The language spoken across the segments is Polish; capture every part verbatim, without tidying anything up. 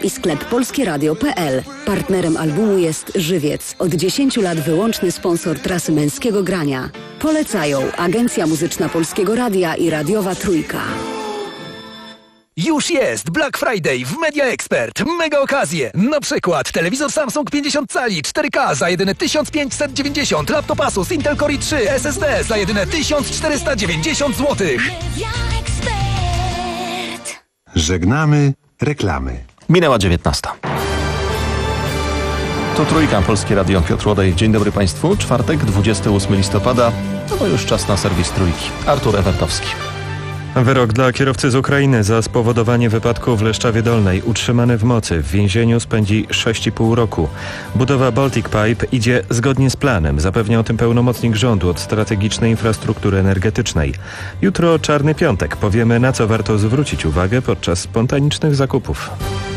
i sklep polskieradio kropka p l. Partnerem albumu jest Żywiec. Od dziesięciu lat wyłączny sponsor trasy męskiego grania. Polecają Agencja Muzyczna Polskiego Radia i Radiowa Trójka. Już jest Black Friday w Media Expert. Mega okazje. Na przykład telewizor Samsung pięćdziesiąt cali cztery K za jedyne tysiąc pięćset dziewięćdziesiąt, laptop Asus Intel Core i trzy S S D za jedyne tysiąc czterysta dziewięćdziesiąt złotych. Żegnamy reklamy. Minęła dziewiętnasta. To Trójka, Polskie Radio, Piotr Łodej. Dzień dobry Państwu. Czwartek, dwudziestego ósmego listopada. No to już czas na serwis Trójki. Artur Ewertowski. Wyrok dla kierowcy z Ukrainy za spowodowanie wypadku w Leszczawie Dolnej. Utrzymany w mocy. W więzieniu spędzi sześć i pół roku. Budowa Baltic Pipe idzie zgodnie z planem. Zapewnia o tym pełnomocnik rządu od strategicznej infrastruktury energetycznej. Jutro Czarny Piątek. Powiemy, na co warto zwrócić uwagę podczas spontanicznych zakupów.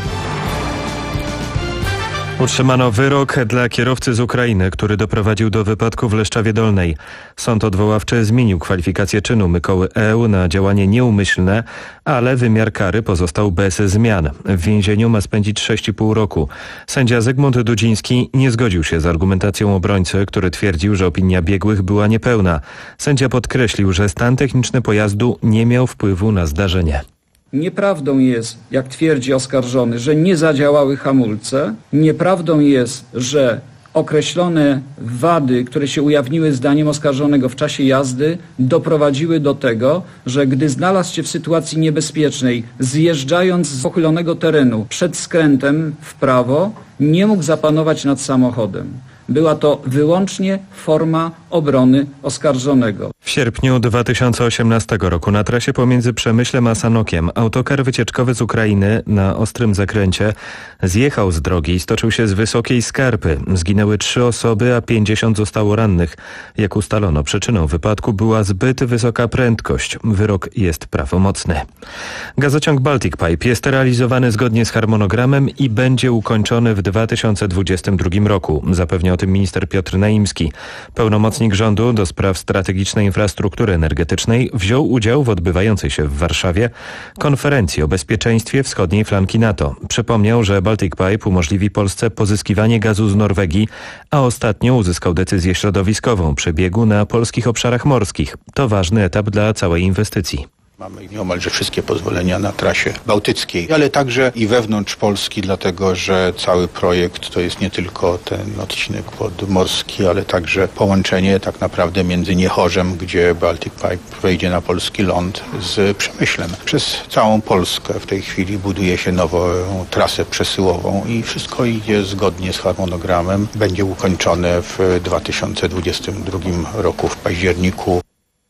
Utrzymano wyrok dla kierowcy z Ukrainy, który doprowadził do wypadku w Leszczawie Dolnej. Sąd odwoławczy zmienił kwalifikację czynu Mykoły E. na działanie nieumyślne, ale wymiar kary pozostał bez zmian. W więzieniu ma spędzić sześć i pół roku. Sędzia Zygmunt Dudziński nie zgodził się z argumentacją obrońcy, który twierdził, że opinia biegłych była niepełna. Sędzia podkreślił, że stan techniczny pojazdu nie miał wpływu na zdarzenie. Nieprawdą jest, jak twierdzi oskarżony, że nie zadziałały hamulce. Nieprawdą jest, że określone wady, które się ujawniły zdaniem oskarżonego w czasie jazdy, doprowadziły do tego, że gdy znalazł się w sytuacji niebezpiecznej, zjeżdżając z pochylonego terenu przed skrętem w prawo, nie mógł zapanować nad samochodem. Była to wyłącznie forma obrony oskarżonego. W sierpniu dwa tysiące osiemnastego roku na trasie pomiędzy Przemyślem a Sanokiem autokar wycieczkowy z Ukrainy na ostrym zakręcie zjechał z drogi i stoczył się z wysokiej skarpy. Zginęły trzy osoby, a pięćdziesiąt zostało rannych. Jak ustalono, przyczyną wypadku była zbyt wysoka prędkość. Wyrok jest prawomocny. Gazociąg Baltic Pipe jest realizowany zgodnie z harmonogramem i będzie ukończony w dwa tysiące dwudziestym drugim roku. Zapewnia o tym minister Piotr Naimski. Pełnomocnik rządu do spraw strategicznej infrastruktury energetycznej wziął udział w odbywającej się w Warszawie konferencji o bezpieczeństwie wschodniej flanki NATO. Przypomniał, że Baltic Pipe umożliwi Polsce pozyskiwanie gazu z Norwegii, a ostatnio uzyskał decyzję środowiskową przebiegu na polskich obszarach morskich. To ważny etap dla całej inwestycji. Mamy nieomalże wszystkie pozwolenia na trasie bałtyckiej, ale także i wewnątrz Polski, dlatego że cały projekt to jest nie tylko ten odcinek podmorski, ale także połączenie tak naprawdę między Niechorzem, gdzie Baltic Pipe wejdzie na polski ląd, z Przemyślem. Przez całą Polskę w tej chwili buduje się nową trasę przesyłową i wszystko idzie zgodnie z harmonogramem. Będzie ukończone w dwa tysiące dwudziestym drugim roku w październiku.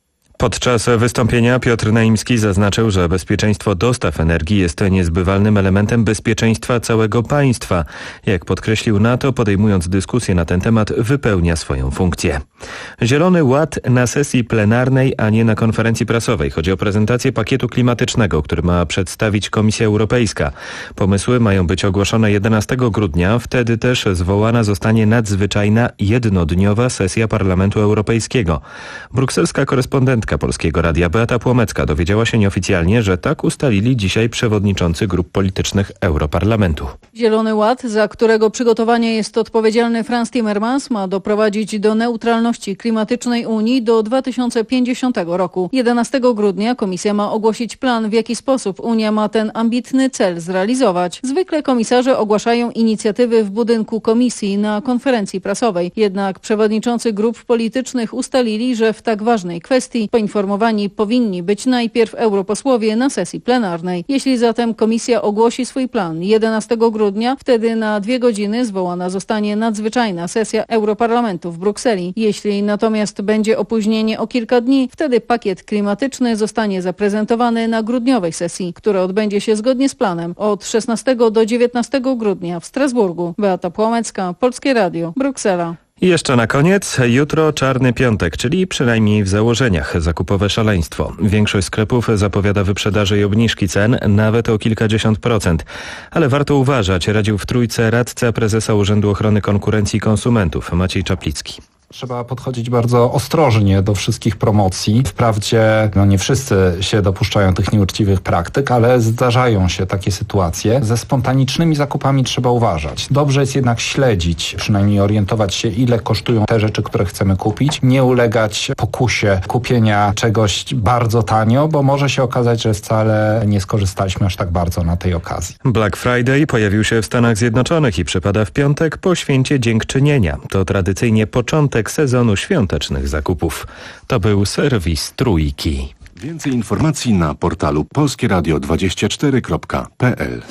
Podczas wystąpienia Piotr Naimski zaznaczył, że bezpieczeństwo dostaw energii jest niezbywalnym elementem bezpieczeństwa całego państwa. Jak podkreślił NATO, podejmując dyskusję na ten temat, wypełnia swoją funkcję. Zielony Ład na sesji plenarnej, a nie na konferencji prasowej. Chodzi o prezentację pakietu klimatycznego, który ma przedstawić Komisja Europejska. Pomysły mają być ogłoszone jedenastego grudnia. Wtedy też zwołana zostanie nadzwyczajna, jednodniowa sesja Parlamentu Europejskiego. Brukselska korespondentka Polskiego Radia Beata Płomecka dowiedziała się nieoficjalnie, że tak ustalili dzisiaj przewodniczący grup politycznych Europarlamentu. Zielony Ład, za którego przygotowanie jest odpowiedzialny Frans Timmermans, ma doprowadzić do neutralności klimatycznej Unii do dwa tysiące pięćdziesiątego roku. jedenastego grudnia Komisja ma ogłosić plan, w jaki sposób Unia ma ten ambitny cel zrealizować. Zwykle komisarze ogłaszają inicjatywy w budynku Komisji na konferencji prasowej. Jednak przewodniczący grup politycznych ustalili, że w tak ważnej kwestii poinformowani powinni być najpierw europosłowie na sesji plenarnej. Jeśli zatem Komisja ogłosi swój plan jedenastego grudnia, wtedy na dwie godziny zwołana zostanie nadzwyczajna sesja Europarlamentu w Brukseli. Jeśli natomiast będzie opóźnienie o kilka dni, wtedy pakiet klimatyczny zostanie zaprezentowany na grudniowej sesji, która odbędzie się zgodnie z planem od szesnastego do dziewiętnastego grudnia w Strasburgu. Beata Płomecka, Polskie Radio, Bruksela. I jeszcze na koniec, jutro Czarny Piątek, czyli przynajmniej w założeniach zakupowe szaleństwo. Większość sklepów zapowiada wyprzedaże i obniżki cen, nawet o kilkadziesiąt procent. Ale warto uważać, radził w Trójce radca prezesa Urzędu Ochrony Konkurencji i Konsumentów Maciej Czaplicki. Trzeba podchodzić bardzo ostrożnie do wszystkich promocji. Wprawdzie no nie wszyscy się dopuszczają tych nieuczciwych praktyk, ale zdarzają się takie sytuacje. Ze spontanicznymi zakupami trzeba uważać. Dobrze jest jednak śledzić, przynajmniej orientować się, ile kosztują te rzeczy, które chcemy kupić. Nie ulegać pokusie kupienia czegoś bardzo tanio, bo może się okazać, że wcale nie skorzystaliśmy aż tak bardzo na tej okazji. Black Friday pojawił się w Stanach Zjednoczonych i przypada w piątek po święcie Dziękczynienia. To tradycyjnie początek sezonu świątecznych zakupów. To był serwis Trójki. Więcej informacji na portalu polskie radio dwadzieścia cztery kropka p l.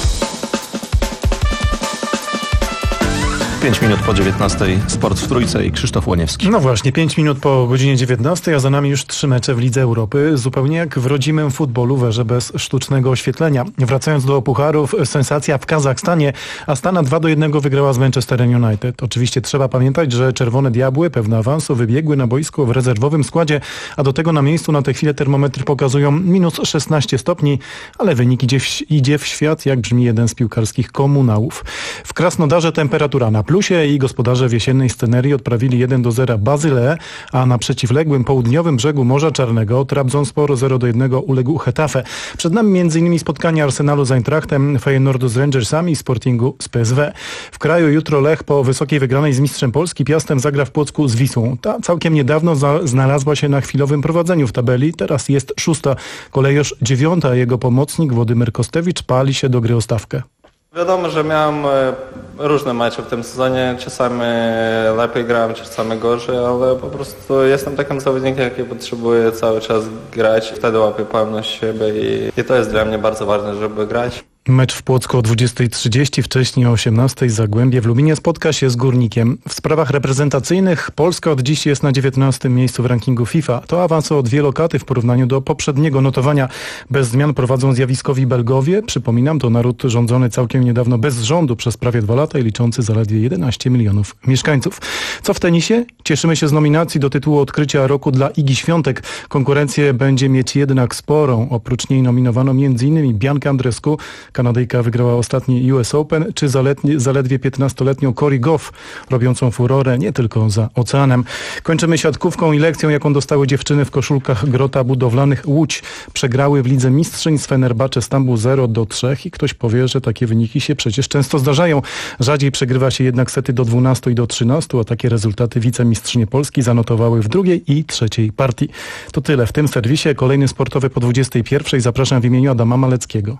pięć minut po dziewiętnastej, sport w Trójce i Krzysztof Łoniewski. No właśnie, pięć minut po godzinie dziewiętnastej, a za nami już trzy mecze w Lidze Europy. Zupełnie jak w rodzimym futbolu, w erze bez sztucznego oświetlenia. Wracając do pucharów, sensacja w Kazachstanie. Astana dwa do jednego wygrała z Manchesterem United. Oczywiście trzeba pamiętać, że Czerwone Diabły pewne awansu wybiegły na boisko w rezerwowym składzie, a do tego na miejscu na tę chwilę termometry pokazują minus szesnaście stopni, ale wynik idzie w, idzie w świat, jak brzmi jeden z piłkarskich komunałów. W Krasnodarze temperatura na plusie i gospodarze w jesiennej scenerii odprawili jeden do zera Bazyleę, a na przeciwległym południowym brzegu Morza Czarnego Trabzonspor zero do jednego uległ Getafe. Przed nami m.in. spotkania Arsenalu z Eintrachtem, Feyenoordu z Rangersami i Sportingu z P S W. W kraju jutro Lech po wysokiej wygranej z mistrzem Polski Piastem zagra w Płocku z Wisłą. Ta całkiem niedawno za- znalazła się na chwilowym prowadzeniu w tabeli, teraz jest szósta. Kolejorz dziewiąta, a jego pomocnik Władimir Kostewicz pali się do gry o stawkę. Wiadomo, że miałem różne mecze w tym sezonie, czasami lepiej grałem, czasami gorzej, ale po prostu jestem takim zawodnikiem, jaki potrzebuje cały czas grać, wtedy łapię pewność siebie i, i to jest dla mnie bardzo ważne, żeby grać. Mecz w Płocku o dwudziestej trzydzieści, wcześniej o osiemnastej Zagłębie w Lubinie spotka się z Górnikiem. W sprawach reprezentacyjnych Polska od dziś jest na dziewiętnastym miejscu w rankingu FIFA. To awans o dwie lokaty w porównaniu do poprzedniego notowania. Bez zmian prowadzą zjawiskowi Belgowie. Przypominam, to naród rządzony całkiem niedawno bez rządu przez prawie dwa lata i liczący zaledwie jedenaście milionów mieszkańców. Co w tenisie? Cieszymy się z nominacji do tytułu odkrycia roku dla Igi Świątek. Konkurencję będzie mieć jednak sporą. Oprócz niej nominowano m.in. Biankę Andrescu. Kanadyjka wygrała ostatni U S Open, czy zaledwie, zaledwie piętnastoletnią Cory Goff, robiącą furorę nie tylko za oceanem. Kończymy siatkówką i lekcją, jaką dostały dziewczyny w koszulkach Grota Budowlanych Łódź. Przegrały w Lidze Mistrzyń z Fenerbahce Stambuł zero do trzech i ktoś powie, że takie wyniki się przecież często zdarzają. Rzadziej przegrywa się jednak sety do dwunastu i do trzynastu, a takie rezultaty wicemistrzynie Polski zanotowały w drugiej i trzeciej partii. To tyle w tym serwisie. Kolejny sportowy po dwudziestej pierwszej. Zapraszam w imieniu Adama Maleckiego.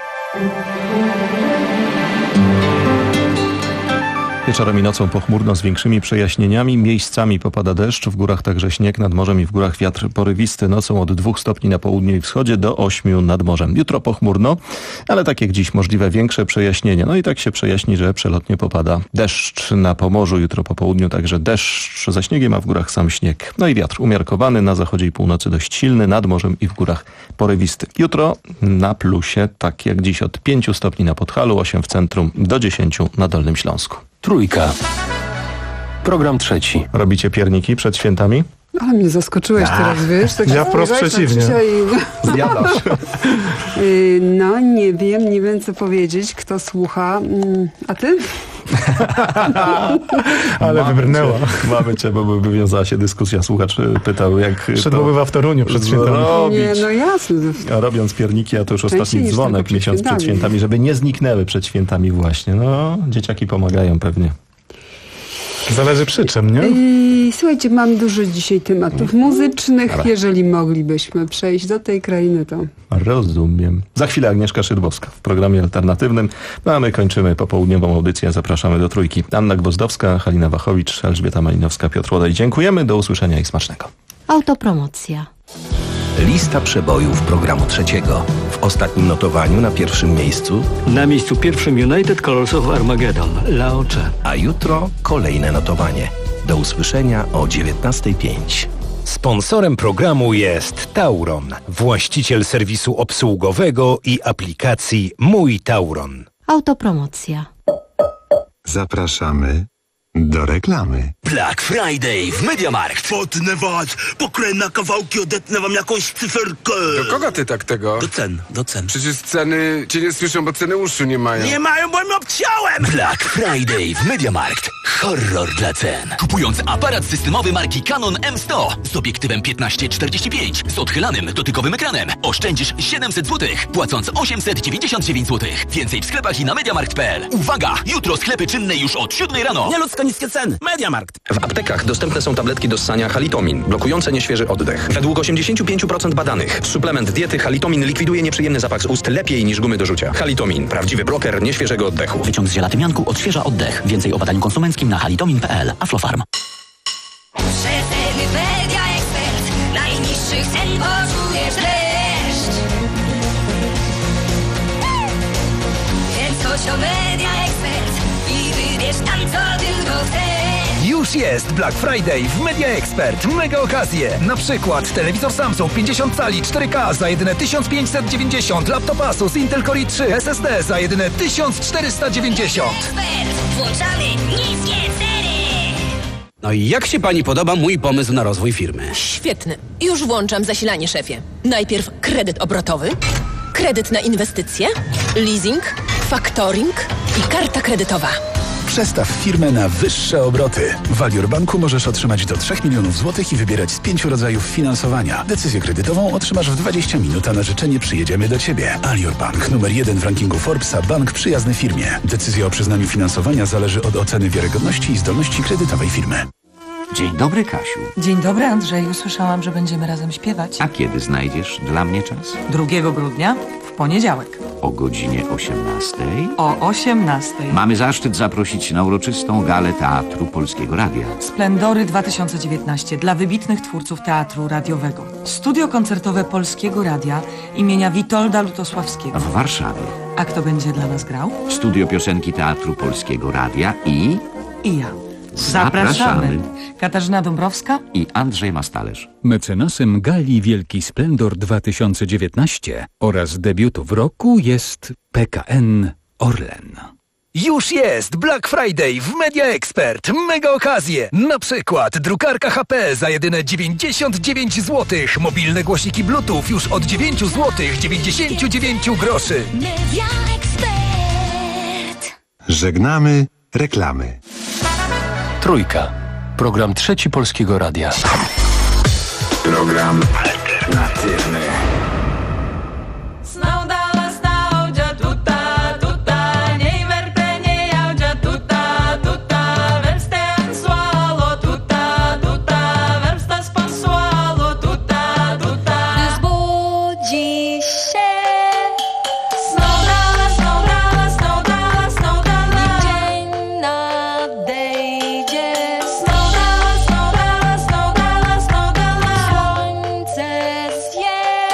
Wieczorem i nocą pochmurno z większymi przejaśnieniami. Miejscami popada deszcz, w górach także śnieg, nad morzem i w górach wiatr porywisty. Nocą od dwóch stopni na południu i wschodzie do ośmiu nad morzem. Jutro pochmurno, ale tak jak dziś możliwe większe przejaśnienia. No i tak się przejaśni, że przelotnie popada deszcz na Pomorzu. Jutro po południu także deszcz ze śniegiem, a w górach sam śnieg. No i wiatr umiarkowany, na zachodzie i północy dość silny, nad morzem i w górach porywisty. Jutro na plusie, tak jak dziś, od pięciu stopni na Podhalu, osiem w centrum, do dziesięciu na Dolnym Śląsku. Trójka. Program trzeci. Robicie pierniki przed świętami? Ale mnie zaskoczyłeś A, teraz, wiesz? Tak ja wprost przeciwnie. I... Zjadasz. No nie wiem, nie wiem co powiedzieć, kto słucha. A ty? Ale mamy wybrnęła. Cię, mamy cię, bo by wywiązała się dyskusja. Słuchacz pytał, jak Przebywa w Toruniu przed świętami. Robić, nie, no jasne. a robiąc pierniki, a to już Częściej ostatni niż dzwonek tylko przed miesiąc świętami. przed świętami, żeby nie zniknęły przed świętami właśnie. No, dzieciaki pomagają pewnie. Zależy przy czym, nie? I, słuchajcie, mam dużo dzisiaj tematów muzycznych. Dobra. Jeżeli moglibyśmy przejść do tej krainy, to... Rozumiem. Za chwilę Agnieszka Szydłowska w programie alternatywnym. No a my kończymy popołudniową audycję. Zapraszamy do Trójki. Anna Gwozdowska, Halina Wachowicz, Elżbieta Malinowska, Piotr Łodaj. Dziękujemy. Do usłyszenia i smacznego. Autopromocja. Lista przebojów programu trzeciego. W ostatnim notowaniu na pierwszym miejscu. Na miejscu pierwszym United Colors of Armageddon, Laocze. A jutro kolejne notowanie. Do usłyszenia o dziewiętnasta pięć. Sponsorem programu jest Tauron, właściciel serwisu obsługowego i aplikacji Mój Tauron. Autopromocja. Zapraszamy Do reklamy. Black Friday w MediaMarkt. Potnę was, pokrę na kawałki, odetnę wam jakąś cyferkę. Do kogo ty tak tego? Do cen, do cen. Przecież ceny cię nie słyszą, bo ceny uszu nie mają. Nie mają, bo im obciąłem! Black Friday w MediaMarkt. Horror dla cen. Kupując aparat systemowy marki Canon M sto z obiektywem piętnaście czterdzieści pięć z odchylanym dotykowym ekranem oszczędzisz siedemset złotych, płacąc osiemset dziewięćdziesiąt dziewięć złotych. Więcej w sklepach i na mediamarkt kropka p l. Uwaga! Jutro sklepy czynne już od siódmej rano. Nieludzko niskie ceny. MediaMarkt. W aptekach dostępne są tabletki do ssania Halitomin, blokujące nieświeży oddech. Według osiemdziesiąt pięć procent badanych suplement diety Halitomin likwiduje nieprzyjemny zapach z ust lepiej niż gumy do rzucia. Halitomin, prawdziwy bloker nieświeżego oddechu. Wyciąg z ziela tymianku odświeża oddech. Więcej o badaniu konsumenckim na halitomin kropka p l. Aflofarm. Rzetelny Media Expert. Najniższych cen poczujesz dreszcz. Więc chodź do Media Expert i wybierz tam, co tylko chcesz. Już jest Black Friday w Media Expert. Mega okazje. Na przykład telewizor Samsung pięćdziesiąt cali cztery K za jedyne tysiąc pięćset dziewięćdziesiąt, laptop Asus Intel Core i trzy S S D za jedyne tysiąc czterysta dziewięćdziesiąt. Expert. Włączamy niskie ceny. No i jak się pani podoba mój pomysł na rozwój firmy? Świetny. Już włączam zasilanie, szefie. Najpierw kredyt obrotowy, kredyt na inwestycje, leasing, faktoring i karta kredytowa. Przestaw firmę na wyższe obroty. W Alior Banku możesz otrzymać do trzech milionów złotych i wybierać z pięciu rodzajów finansowania. Decyzję kredytową otrzymasz w dwadzieścia minut, a na życzenie przyjedziemy do Ciebie. Alior Bank, numer jeden w rankingu Forbesa, bank przyjazny firmie. Decyzja o przyznaniu finansowania zależy od oceny wiarygodności i zdolności kredytowej firmy. Dzień dobry, Kasiu. Dzień dobry, Andrzeju. Słyszałam, że będziemy razem śpiewać. A kiedy znajdziesz dla mnie czas? drugiego grudnia, w poniedziałek. O godzinie osiemnastej? O osiemnastej. Mamy zaszczyt zaprosić na uroczystą galę Teatru Polskiego Radia. Splendory dwa tysiące dziewiętnaście dla wybitnych twórców teatru radiowego. Studio koncertowe Polskiego Radia imienia Witolda Lutosławskiego. W Warszawie. A kto będzie dla nas grał? Studio Piosenki Teatru Polskiego Radia i... I ja. Zapraszamy. Zapraszamy. Katarzyna Dąbrowska i Andrzej Mastalerz. Mecenasem gali Wielki Splendor dwa tysiące dziewiętnaście oraz debiutów roku jest P K N Orlen. Już jest Black Friday w Media Expert. Mega okazje. Na przykład drukarka H P za jedyne dziewięćdziesiąt dziewięć złotych. Mobilne głośniki Bluetooth już od dziewięć złotych dziewięćdziesiąt dziewięć groszy. Media Expert. Żegnamy reklamy. Trójka. Program Trzeci Polskiego Radia. Program alternatywny. Słońce zje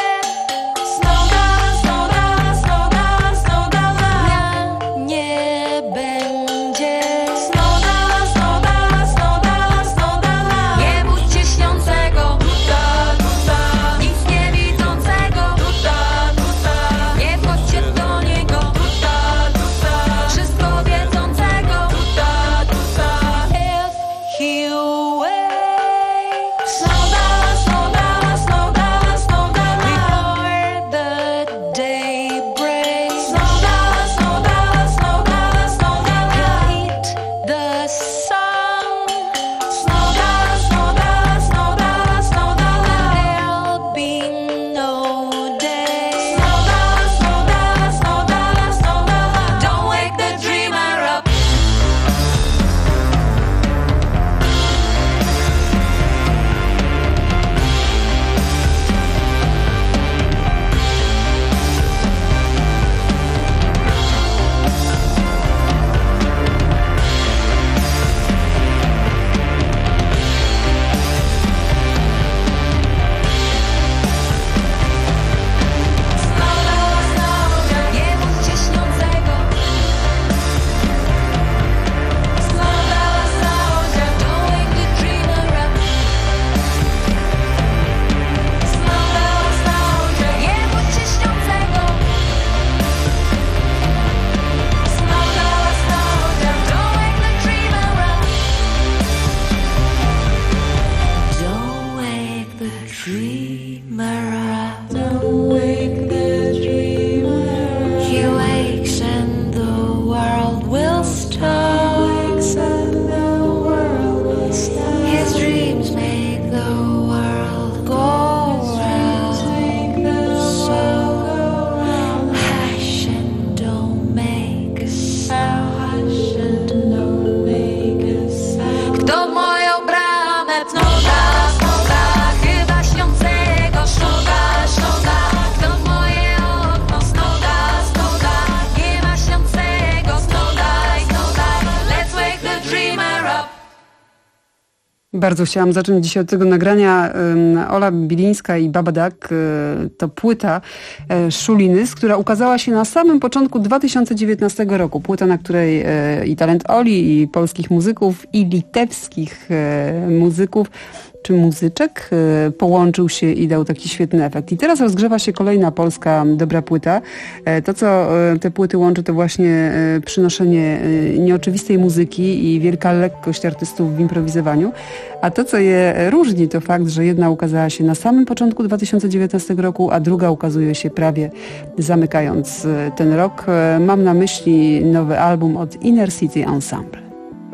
Bardzo chciałam zacząć dzisiaj od tego nagrania. Ola Bilińska i Baba Duck to płyta Szuliny, która ukazała się na samym początku dwa tysiące dziewiętnastego roku. Płyta, na której i talent Oli, i polskich muzyków, i litewskich muzyków czy muzyczek połączył się i dał taki świetny efekt. I teraz rozgrzewa się kolejna polska dobra płyta. To, co te płyty łączy, to właśnie przynoszenie nieoczywistej muzyki i wielka lekkość artystów w improwizowaniu. A to, co je różni, to fakt, że jedna ukazała się na samym początku dwa tysiące dziewiętnastego roku, a druga ukazuje się prawie zamykając ten rok. Mam na myśli nowy album od Inner City Ensemble.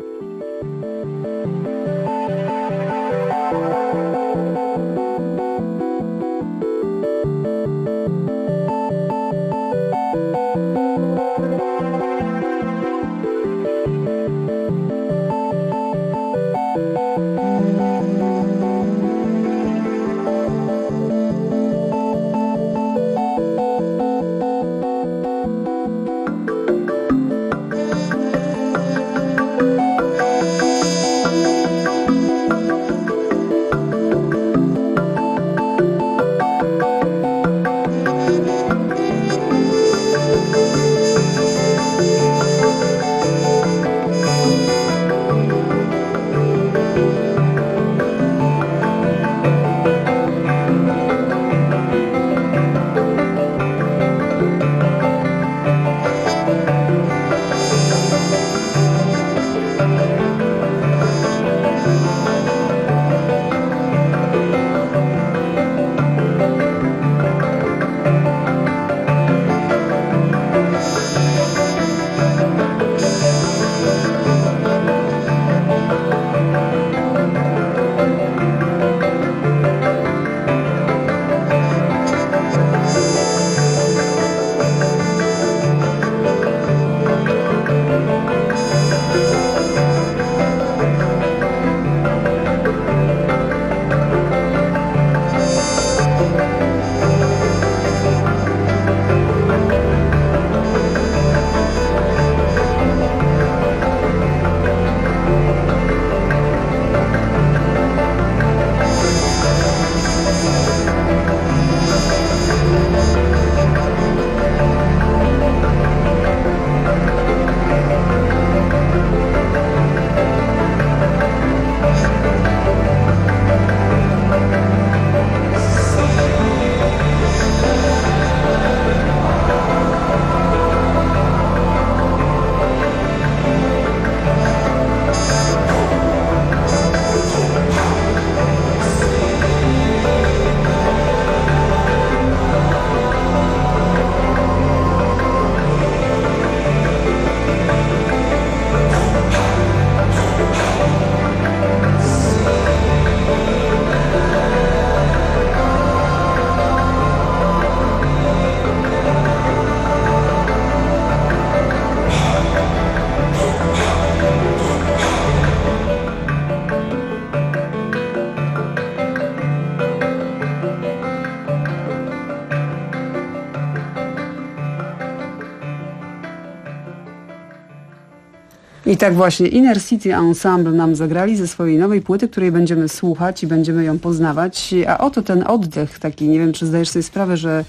I tak właśnie Inner City Ensemble nam zagrali ze swojej nowej płyty, której będziemy słuchać i będziemy ją poznawać. A oto ten oddech taki, nie wiem, czy zdajesz sobie sprawę, że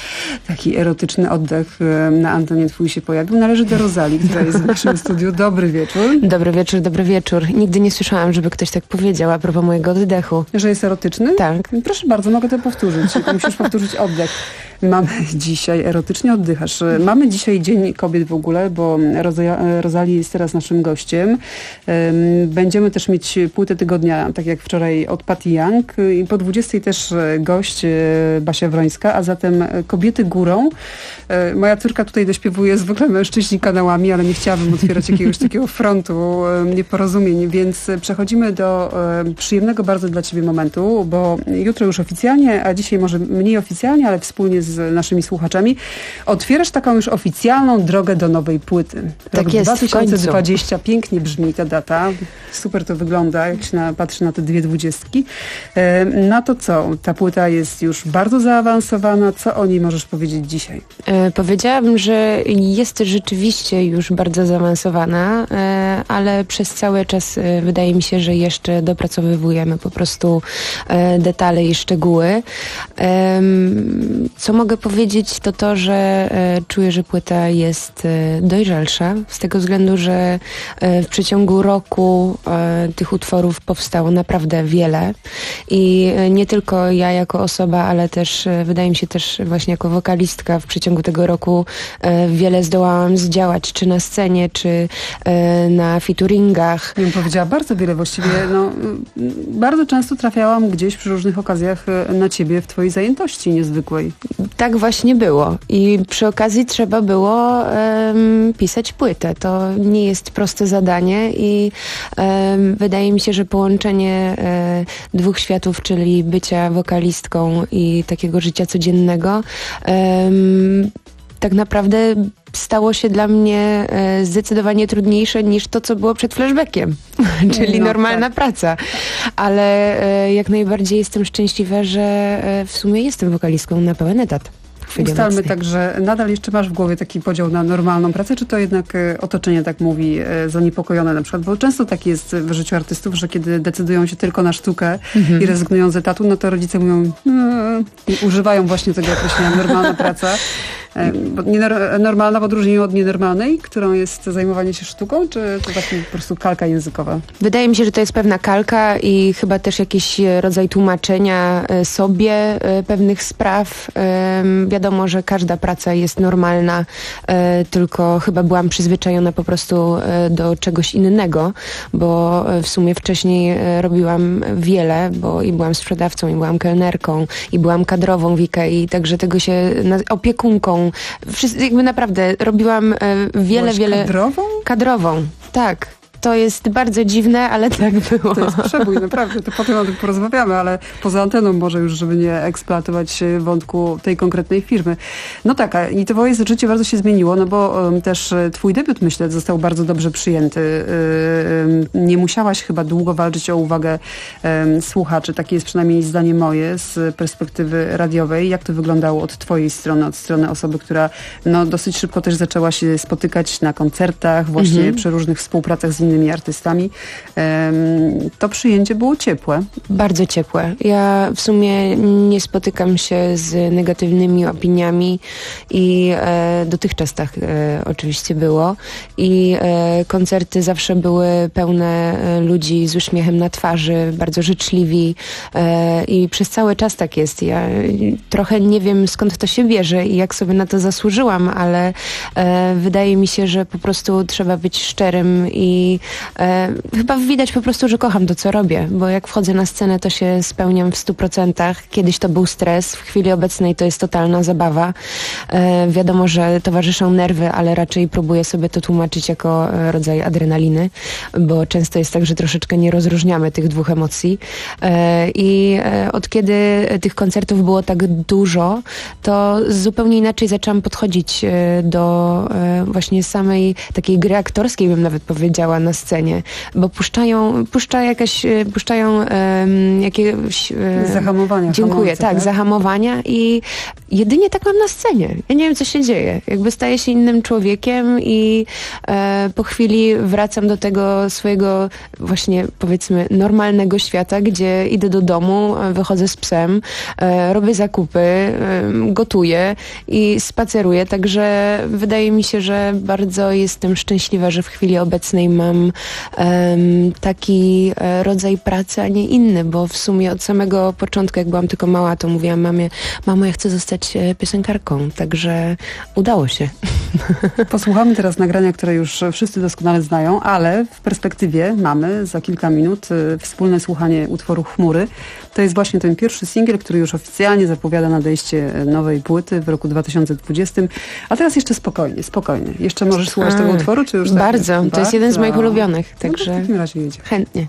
taki erotyczny oddech na antenie twój się pojawił, należy do Rozali, która jest w naszym studiu. Dobry wieczór. Dobry wieczór, dobry wieczór. Nigdy nie słyszałam, żeby ktoś tak powiedział a propos mojego oddechu. Że jest erotyczny? Tak. Proszę bardzo, mogę to powtórzyć. Musisz powtórzyć oddech. Mamy dzisiaj, erotycznie oddychasz. Mamy dzisiaj Dzień Kobiet w ogóle, bo Rozali jest teraz naszym gościem. Będziemy też mieć płytę tygodnia, tak jak wczoraj, od Patty Young. I po dwudziestej też gość Basia Wrońska, a zatem Kobiety górą. Moja córka tutaj dośpiewuje zwykle mężczyźni kanałami, ale nie chciałabym otwierać jakiegoś takiego frontu nieporozumień, więc przechodzimy do przyjemnego bardzo dla ciebie momentu, bo jutro już oficjalnie, a dzisiaj może mniej oficjalnie, ale wspólnie z z naszymi słuchaczami. Otwierasz taką już oficjalną drogę do nowej płyty. Rok Tak jest, dwa tysiące w dwudziesty. Pięknie brzmi ta data. Super to wygląda, jak się na, patrzy na te dwie dwudziestki. E, na to co? Ta płyta jest już bardzo zaawansowana. Co o niej możesz powiedzieć dzisiaj? E, powiedziałabym, że jest rzeczywiście już bardzo zaawansowana, e, ale przez cały czas e, wydaje mi się, że jeszcze dopracowywujemy po prostu e, detale i szczegóły. E, co mogę powiedzieć, to to, że e, czuję, że płyta jest e, dojrzalsza, z tego względu, że e, w przeciągu roku e, tych utworów powstało naprawdę wiele i e, nie tylko ja jako osoba, ale też e, wydaje mi się też właśnie jako wokalistka w przeciągu tego roku e, wiele zdołałam zdziałać, czy na scenie, czy e, na featuringach. Ja bym powiedziała bardzo wiele właściwie. No, bardzo często trafiałam gdzieś przy różnych okazjach na ciebie w twojej zajętości niezwykłej. Tak właśnie było i przy okazji trzeba było um, pisać płytę. To nie jest proste zadanie i um, wydaje mi się, że połączenie e, dwóch światów, czyli bycia wokalistką i takiego życia codziennego, um, tak naprawdę stało się dla mnie e, zdecydowanie trudniejsze niż to, co było przed flashbackiem, czyli no, normalna tak. praca. Ale e, jak najbardziej jestem szczęśliwa, że e, w sumie jestem wokalistką na pełen etat. Ustalmy tak, że nadal jeszcze masz w głowie taki podział na normalną pracę, czy to jednak e, otoczenie tak mówi e, zaniepokojone na przykład? Bo często tak jest w życiu artystów, że kiedy decydują się tylko na sztukę mhm. i rezygnują z etatu, no to rodzice mówią eee, i używają właśnie tego określenia normalna praca. E, bo nienor- normalna w odróżnieniu od nienormalnej, którą jest zajmowanie się sztuką, czy to taki po prostu kalka językowa? Wydaje mi się, że to jest pewna kalka i chyba też jakiś rodzaj tłumaczenia sobie pewnych spraw. Wiadomo, że każda praca jest normalna, tylko chyba byłam przyzwyczajona po prostu do czegoś innego, bo w sumie wcześniej robiłam wiele, bo i byłam sprzedawcą, i byłam kelnerką, i byłam kadrową w Ikei, także tego się opiekunką. Wszyscy, jakby naprawdę robiłam wiele, Byłaś wiele... kadrową? Kadrową, tak. To jest bardzo dziwne, ale tak było. To jest przebój, naprawdę. To potem o tym porozmawiamy, ale poza anteną może już, żeby nie eksploatować wątku tej konkretnej firmy. No tak, i to twoje życie bardzo się zmieniło, no bo um, też twój debiut, myślę, został bardzo dobrze przyjęty. Um, nie musiałaś chyba długo walczyć o uwagę um, słuchaczy. Takie jest przynajmniej zdanie moje z perspektywy radiowej. Jak to wyglądało od twojej strony, od strony osoby, która no, dosyć szybko też zaczęła się spotykać na koncertach, właśnie mhm. przy różnych współpracach z innymi artystami. To przyjęcie było ciepłe. Bardzo ciepłe. Ja w sumie nie spotykam się z negatywnymi opiniami i e, dotychczas tak e, oczywiście było. I e, koncerty zawsze były pełne e, ludzi z uśmiechem na twarzy, bardzo życzliwi e, i przez cały czas tak jest. Ja trochę nie wiem, skąd to się bierze i jak sobie na to zasłużyłam, ale e, wydaje mi się, że po prostu trzeba być szczerym i E, chyba widać po prostu, że kocham to, co robię, bo jak wchodzę na scenę, to się spełniam w stu procentach. Kiedyś to był stres, w chwili obecnej to jest totalna zabawa. E, wiadomo, że towarzyszą nerwy, ale raczej próbuję sobie to tłumaczyć jako e, rodzaj adrenaliny, bo często jest tak, że troszeczkę nie rozróżniamy tych dwóch emocji. E, I e, od kiedy tych koncertów było tak dużo, to zupełnie inaczej zaczęłam podchodzić e, do e, właśnie samej takiej gry aktorskiej, bym nawet powiedziała, na scenie, bo puszczają, puszcza jakaś, puszczają um, jakieś... Um, zahamowania. Dziękuję, hamulce, tak, tak, zahamowania i jedynie tak mam na scenie. Ja nie wiem, co się dzieje. Jakby staję się innym człowiekiem i e, po chwili wracam do tego swojego właśnie, powiedzmy, normalnego świata, gdzie idę do domu, wychodzę z psem, e, robię zakupy, e, gotuję i spaceruję, także wydaje mi się, że bardzo jestem szczęśliwa, że w chwili obecnej mam um, taki e, rodzaj pracy, a nie inny, bo w sumie od samego początku, jak byłam tylko mała, to mówiłam mamie, mamo, ja chcę zostać e, piosenkarką, także udało się. Posłuchamy teraz nagrania, które już wszyscy doskonale znają, ale w perspektywie mamy za kilka minut e, wspólne słuchanie utworu Chmury. To jest właśnie ten pierwszy singiel, który już oficjalnie zapowiada nadejście nowej płyty w roku dwa tysiące dwudziestym. A teraz jeszcze spokojnie, spokojnie. Jeszcze możesz słuchać a, tego utworu, czy już bardzo, tak? to jest jeden z moich ulubionych, także no, w takim razie jedzie. Chętnie.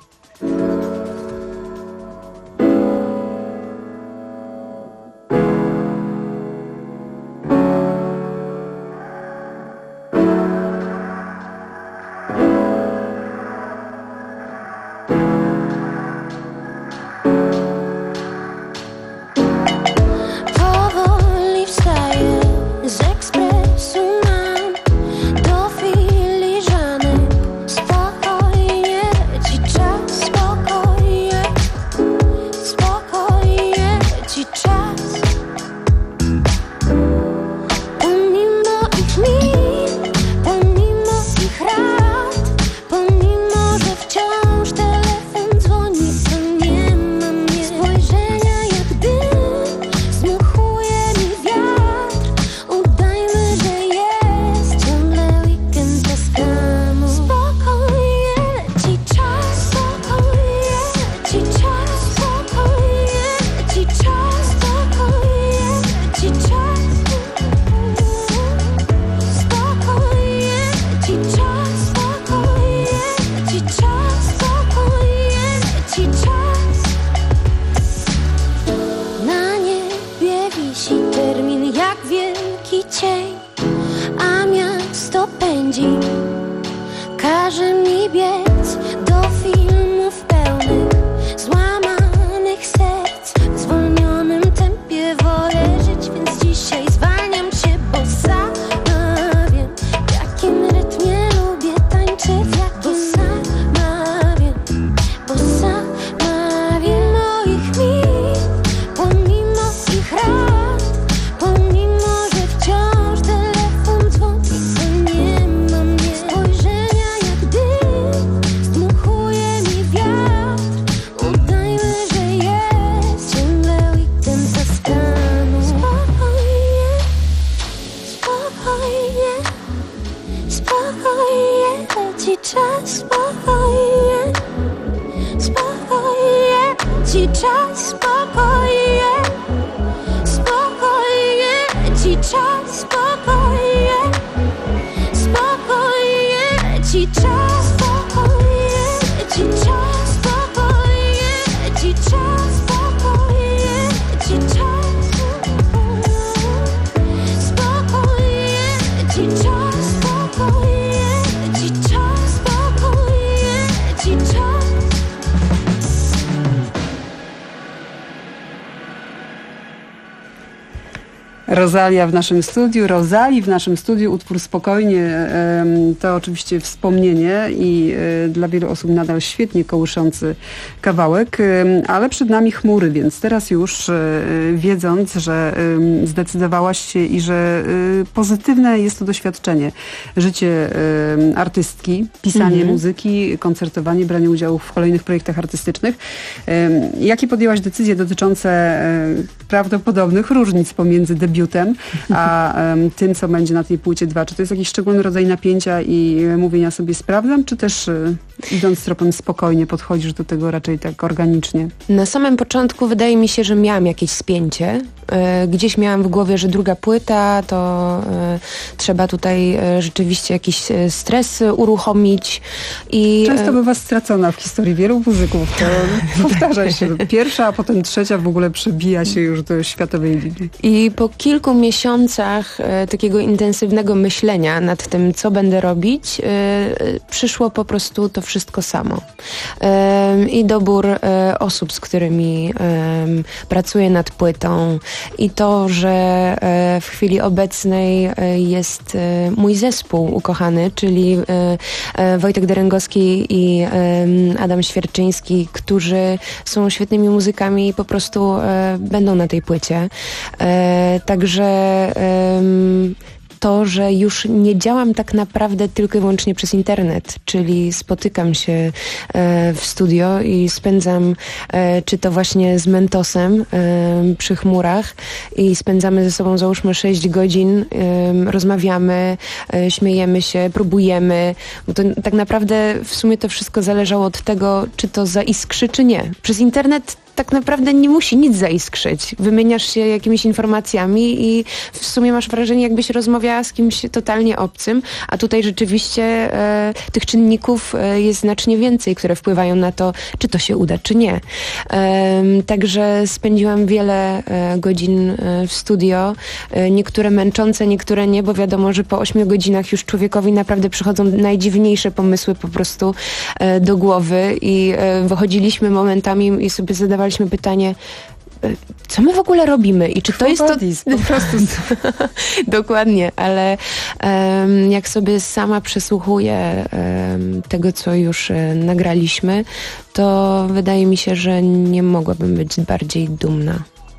każe mi biec do filmów pełnych złamanych serc. W zwolnionym tempie wolę żyć, więc dzisiaj zwalniam się, bo sama wiem, w jakim rytmie lubię tańczyć, bo sama wiem, bo sama wiem moich mit, pomimo ich rad, pomimo, że wciąż telefon dzwoni, to nie ma mnie. Spojrzenia jak dym, zdmuchuje mi wiatr. Udajmy, że jest ciągle weekend za ścianą. Spokojnie, spokojnie, spokojnie, leci czas, spokojnie, spokojnie, leci czas, spokojnie, spokojnie, leci czas, spokojnie, spokojnie, leci czas, spokojnie, leci czas, spokojnie, leci czas, spokojnie, leci czas, spokojnie, leci czas, spokojnie, leci czas, spokojnie, leci czas. Rosalia w naszym studiu, Rozali w naszym studiu, utwór Spokojnie, em, to oczywiście wspomnienie i e, dla wielu osób nadal świetnie kołyszący kawałek, em, ale przed nami chmury, więc teraz już e, wiedząc, że em, zdecydowałaś się i że e, pozytywne jest to doświadczenie, życie e, artystki, pisanie Mhm. muzyki, koncertowanie, branie udziału w kolejnych projektach artystycznych. Em, jakie podjęłaś decyzje dotyczące e, prawdopodobnych różnic pomiędzy debiutem a um, tym, co będzie na tej płycie dwa? Czy to jest jakiś szczególny rodzaj napięcia i e, mówienia sobie sprawdzam, czy też e, idąc tropem spokojnie podchodzisz do tego raczej tak organicznie? Na samym początku wydaje mi się, że miałam jakieś spięcie. E, Gdzieś miałam w głowie, że druga płyta, to e, trzeba tutaj e, rzeczywiście jakiś e, stres uruchomić. I, Często e, bywa stracona w historii wielu muzyków. To powtarza się. Pierwsza, a potem trzecia w ogóle przebija się już do światowej liczby. I po kilku miesiącach e, takiego intensywnego myślenia nad tym, co będę robić, e, e, przyszło po prostu to wszystko samo. E, I dobór e, osób, z którymi e, pracuję nad płytą, i to, że e, w chwili obecnej e, jest e, mój zespół ukochany, czyli e, e, Wojtek Derengowski i e, Adam Świerczyński, którzy są świetnymi muzykami i po prostu e, będą na tej płycie. E, Także em, to, że już nie działam tak naprawdę tylko i wyłącznie przez internet, czyli spotykam się e, w studio i spędzam, e, czy to właśnie z Mentosem e, przy chmurach i spędzamy ze sobą załóżmy sześć godzin, e, rozmawiamy, e, śmiejemy się, próbujemy, bo to tak naprawdę w sumie to wszystko zależało od tego, czy to zaiskrzy, czy nie. Przez internet tak naprawdę nie musi nic zaiskrzyć. Wymieniasz się jakimiś informacjami i w sumie masz wrażenie, jakbyś rozmawiała z kimś totalnie obcym, a tutaj rzeczywiście e, tych czynników e, jest znacznie więcej, które wpływają na to, czy to się uda, czy nie. E, także spędziłam wiele e, godzin e, w studio, e, niektóre męczące, niektóre nie, bo wiadomo, że po ośmiu godzinach już człowiekowi naprawdę przychodzą najdziwniejsze pomysły po prostu e, do głowy i e, wychodziliśmy momentami i sobie zadawaliśmy pytanie, co my w ogóle robimy i czy to jest to... Po prostu. Dokładnie, ale um, jak sobie sama przesłuchuję um, tego, co już e, nagraliśmy, to wydaje mi się, że nie mogłabym być bardziej dumna.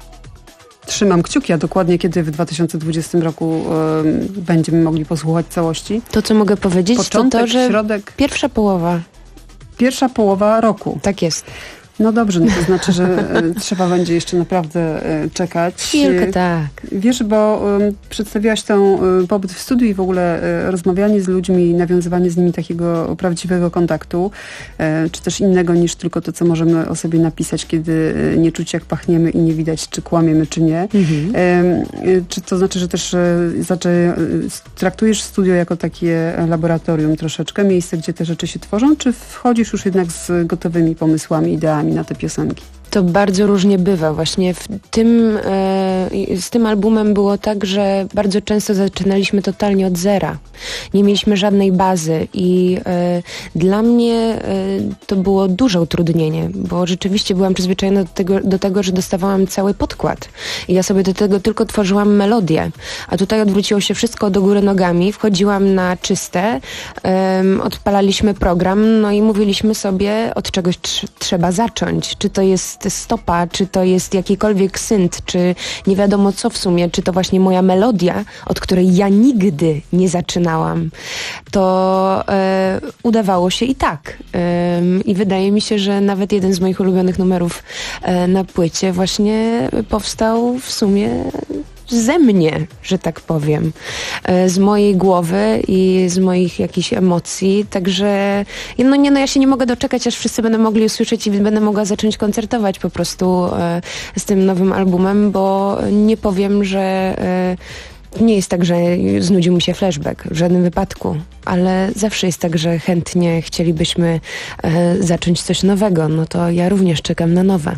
Trzymam kciuki, a dokładnie kiedy w dwa tysiące dwudziestym roku um, będziemy mogli posłuchać całości? To, co mogę powiedzieć, Początek, to to, że środek... pierwsza połowa. Pierwsza połowa roku. Tak jest. No dobrze, no to znaczy, że e, trzeba będzie jeszcze naprawdę e, czekać. Chwilkę, tak. Wiesz, bo e, przedstawiałaś tą e, pobyt w studiu i w ogóle e, rozmawianie z ludźmi, nawiązywanie z nimi takiego prawdziwego kontaktu, e, czy też innego niż tylko to, co możemy o sobie napisać, kiedy e, nie czuć, jak pachniemy i nie widać, czy kłamiemy, czy nie. Mhm. E, e, czy to znaczy, że też e, znaczy, e, traktujesz studio jako takie laboratorium troszeczkę, miejsce, gdzie te rzeczy się tworzą, czy wchodzisz już jednak z gotowymi pomysłami, ideami na te piosenki? To bardzo różnie bywa. Właśnie w tym, e, z tym albumem było tak, że bardzo często zaczynaliśmy totalnie od zera. Nie mieliśmy żadnej bazy i e, dla mnie e, to było duże utrudnienie, bo rzeczywiście byłam przyzwyczajona do tego, do tego, że dostawałam cały podkład i ja sobie do tego tylko tworzyłam melodię. A tutaj odwróciło się wszystko do góry nogami, wchodziłam na czyste, e, odpalaliśmy program, no i mówiliśmy sobie, od czegoś tr- trzeba zacząć. Czy to jest stopa, czy to jest jakikolwiek synt, czy nie wiadomo co w sumie, czy to właśnie moja melodia, od której ja nigdy nie zaczynałam, to e, udawało się i tak. E, I wydaje mi się, że nawet jeden z moich ulubionych numerów e, na płycie właśnie powstał w sumie ze mnie, że tak powiem, z mojej głowy i z moich jakichś emocji, także no nie, no ja się nie mogę doczekać, aż wszyscy będą mogli usłyszeć i będę mogła zacząć koncertować po prostu e, z tym nowym albumem, bo nie powiem, że e, nie jest tak, że znudził mi się flashback, w żadnym wypadku, ale zawsze jest tak, że chętnie chcielibyśmy e, zacząć coś nowego, no to ja również czekam na nowe.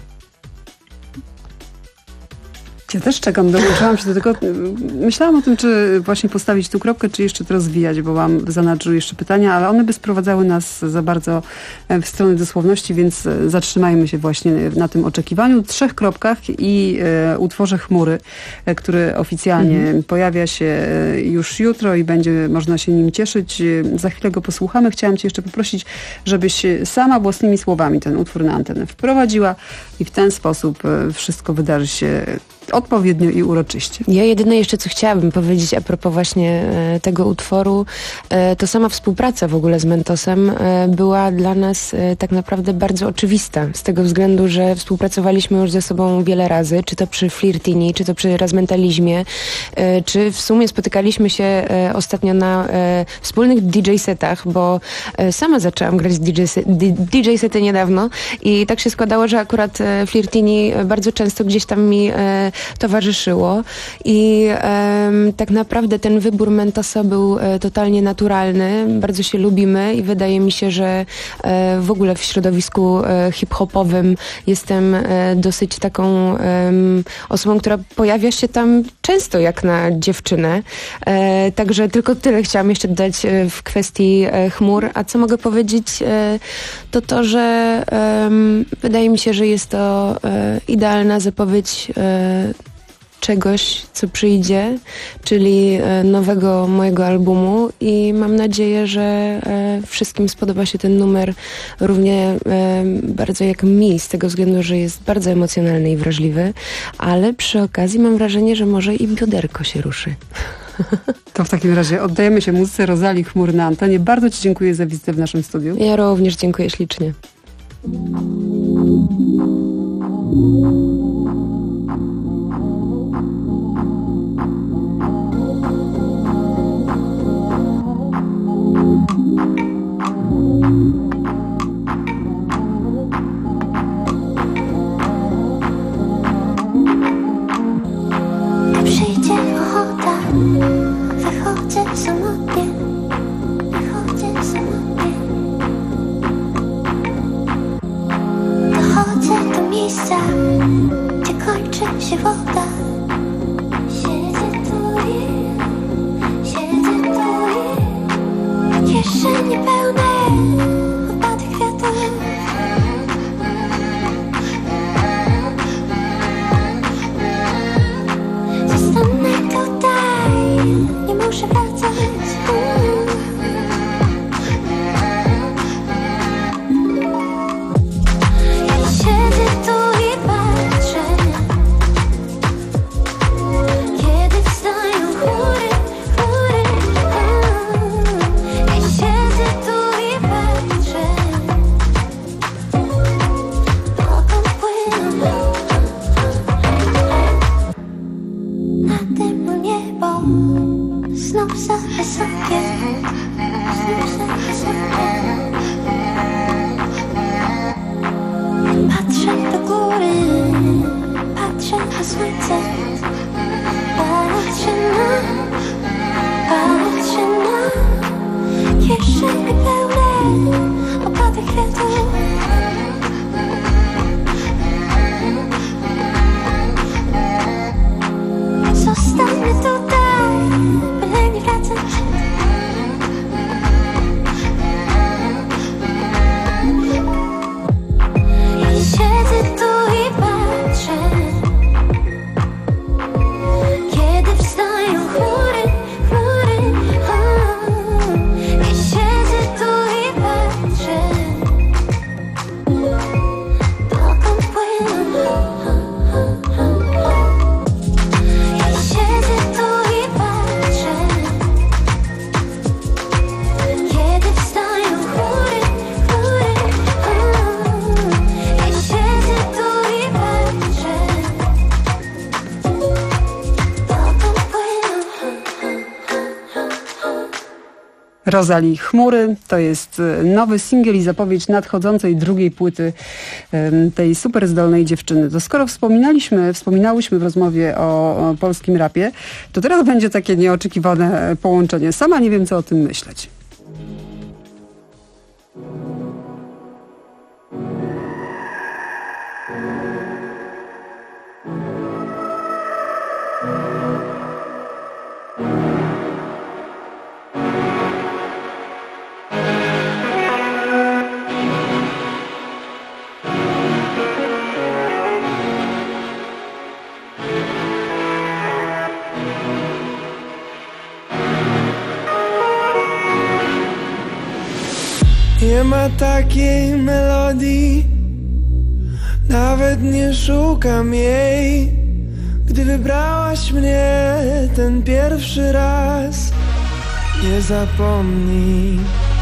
Ja też czekam, dołączyłam się do tego. Myślałam o tym, czy właśnie postawić tu kropkę, czy jeszcze to rozwijać, bo mam w zanadrzu jeszcze pytania, ale one by sprowadzały nas za bardzo w stronę dosłowności, więc zatrzymajmy się właśnie na tym oczekiwaniu. Trzech kropkach i e, utworze Chmury, e, który oficjalnie mhm. pojawia się już jutro i będzie można się nim cieszyć. Za chwilę go posłuchamy. Chciałam cię jeszcze poprosić, żebyś sama własnymi słowami ten utwór na antenę wprowadziła i w ten sposób wszystko wydarzy się odpowiednio i uroczyście. Ja jedyne jeszcze, co chciałabym powiedzieć a propos właśnie e, tego utworu, e, to sama współpraca w ogóle z Mentosem e, była dla nas e, tak naprawdę bardzo oczywista, z tego względu, że współpracowaliśmy już ze sobą wiele razy, czy to przy Flirtini, czy to przy Razmentalizmie, e, czy w sumie spotykaliśmy się e, ostatnio na e, wspólnych D J setach, bo e, sama zaczęłam grać D J, se, D J sety niedawno i tak się składało, że akurat e, Flirtini bardzo często gdzieś tam mi e, towarzyszyło i e, tak naprawdę ten wybór Mentosa był e, totalnie naturalny, bardzo się lubimy i wydaje mi się, że e, w ogóle w środowisku e, hip-hopowym jestem e, dosyć taką e, osobą, która pojawia się tam często jak na dziewczynę, e, także tylko tyle chciałam jeszcze dodać e, w kwestii e, chmur, a co mogę powiedzieć e, to to, że e, wydaje mi się, że jest to e, idealna zapowiedź e, czegoś, co przyjdzie, czyli e, nowego mojego albumu i mam nadzieję, że e, wszystkim spodoba się ten numer równie e, bardzo jak mi, z tego względu, że jest bardzo emocjonalny i wrażliwy, ale przy okazji mam wrażenie, że może i bioderko się ruszy. To w takim razie oddajemy się muzyce Rozalii Chmur na antenie. Bardzo ci dziękuję za wizytę w naszym studiu. Ja również dziękuję ślicznie. Przyjdzie ochota, wychodzę samotnie, wychodzę samotnie. Rosalie Chmury. To jest nowy singiel i zapowiedź nadchodzącej drugiej płyty tej super zdolnej dziewczyny. To skoro wspominaliśmy, wspominałyśmy w rozmowie o, o polskim rapie, to teraz będzie takie nieoczekiwane połączenie. Sama nie wiem, co o tym myśleć. Nie ma takiej melodii, nawet nie szukam jej. Gdy wybrałaś mnie ten pierwszy raz, nie zapomnij.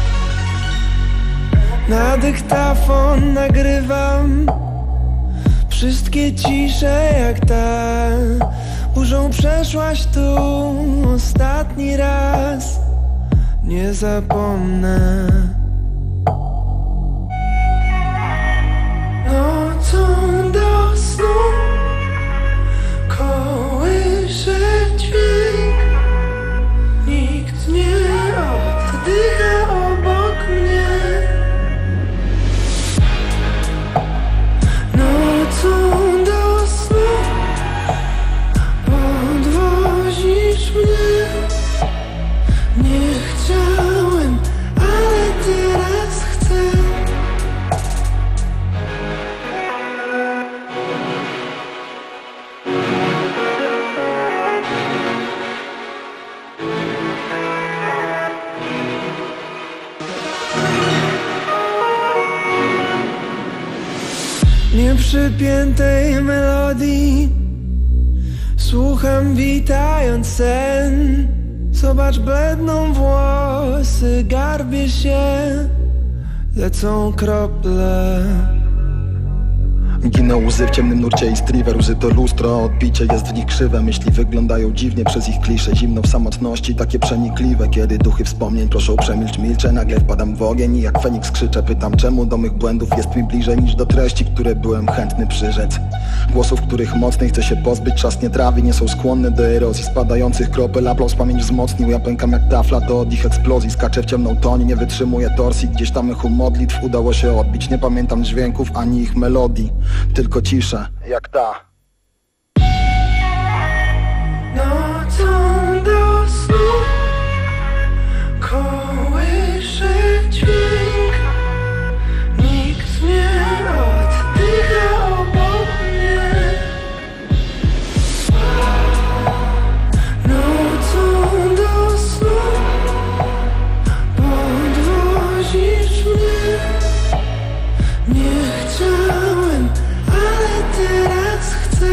Na dyktafon nagrywam wszystkie cisze jak ta. Burzą przeszłaś tu ostatni raz, nie zapomnę. Nocą do snu kołysze dźwięk, nikt nie oddycha obok mnie. Nocą do snu podwozisz mnie. Nie chciałem, ale teraz chcę. Nieprzypiętej melodii słucham witając sen. Zobacz, bledną włosy, garbię się, lecą krople. Giną łzy w ciemnym nurcie i striver, łzy to lustro, odbicie jest w nich krzywe. Myśli wyglądają dziwnie przez ich klisze, zimno w samotności, takie przenikliwe. Kiedy duchy wspomnień proszą przemilcz, milczę, nagle wpadam w ogień i jak Feniks krzyczę. Pytam, czemu do mych błędów jest mi bliżej niż do treści, które byłem chętny przyrzec. Głosów, których mocniej chcę się pozbyć, czas nie trawi, nie są skłonne do erozji spadających kropel. Aplauz pamięć wzmocnił, ja pękam jak tafla, to od ich eksplozji. Skaczę w ciemną toń, nie wytrzymuję torsji, gdzieś tam echo modlitw udało się odbić. Nie pamiętam dźwięków ani ich melodii, tylko cisza, jak ta. Nocą do snu kołysze dźwięk, nikt nie oddycha obok mnie. Nocą do snu podwozisz mnie. Nie chciałem, ale teraz chcę.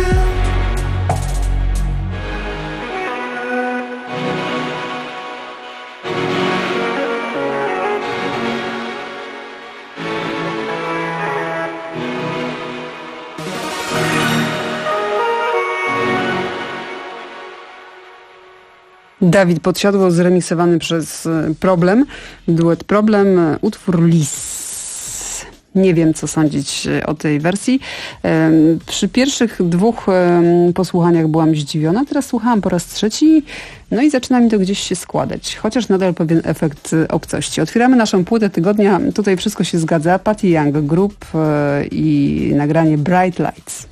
Dawid Podsiadło, zremiksowany przez Problem, duet Problem, utwór Lis. Nie wiem, co sądzić o tej wersji. Przy pierwszych dwóch posłuchaniach byłam zdziwiona, teraz słuchałam po raz trzeci, no i zaczyna mi to gdzieś się składać, chociaż nadal pewien efekt obcości. Otwieramy naszą płytę tygodnia, tutaj wszystko się zgadza. Patty Young Group i nagranie Bright Lights.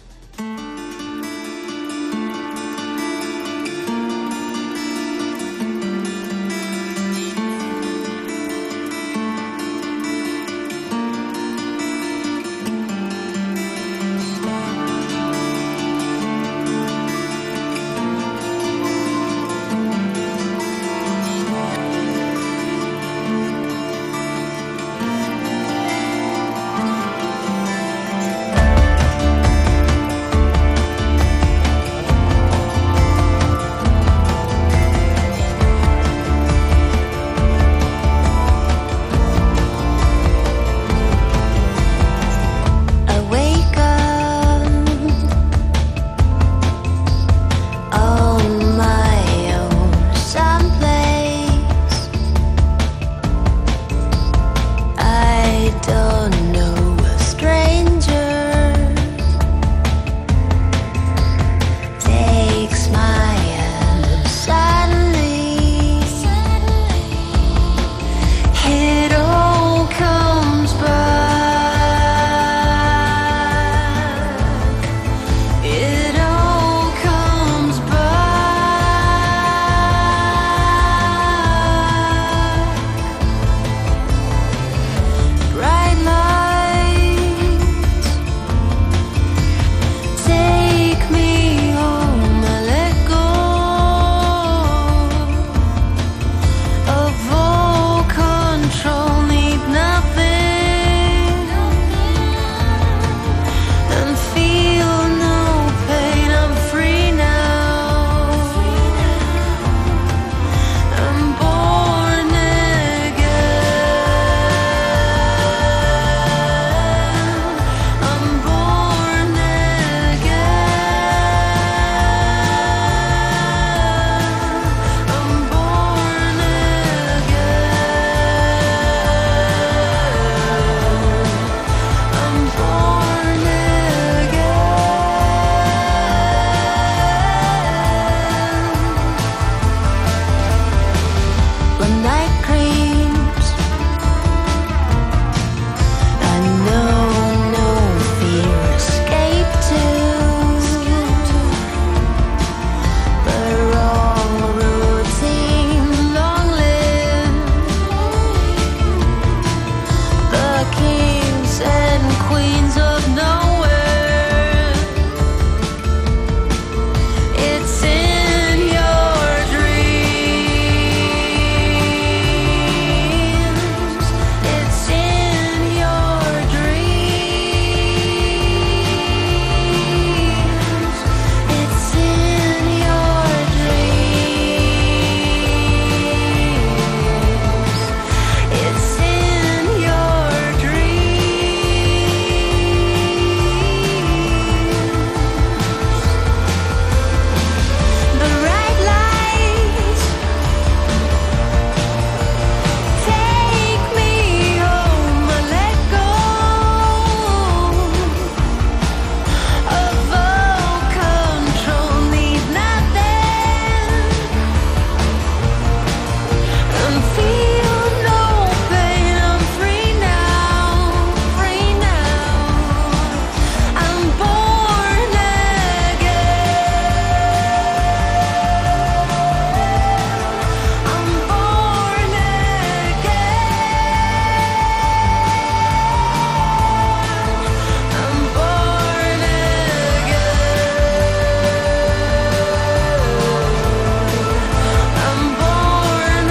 queens of nowhere. It's in your dreams. It's in your dreams. It's in your dreams. It's in your dreams. The bright lights take me home. I let go of all control. Need nothing and feel no pain. I'm free now, free now. I'm born again. I'm born again. I'm born again. I'm born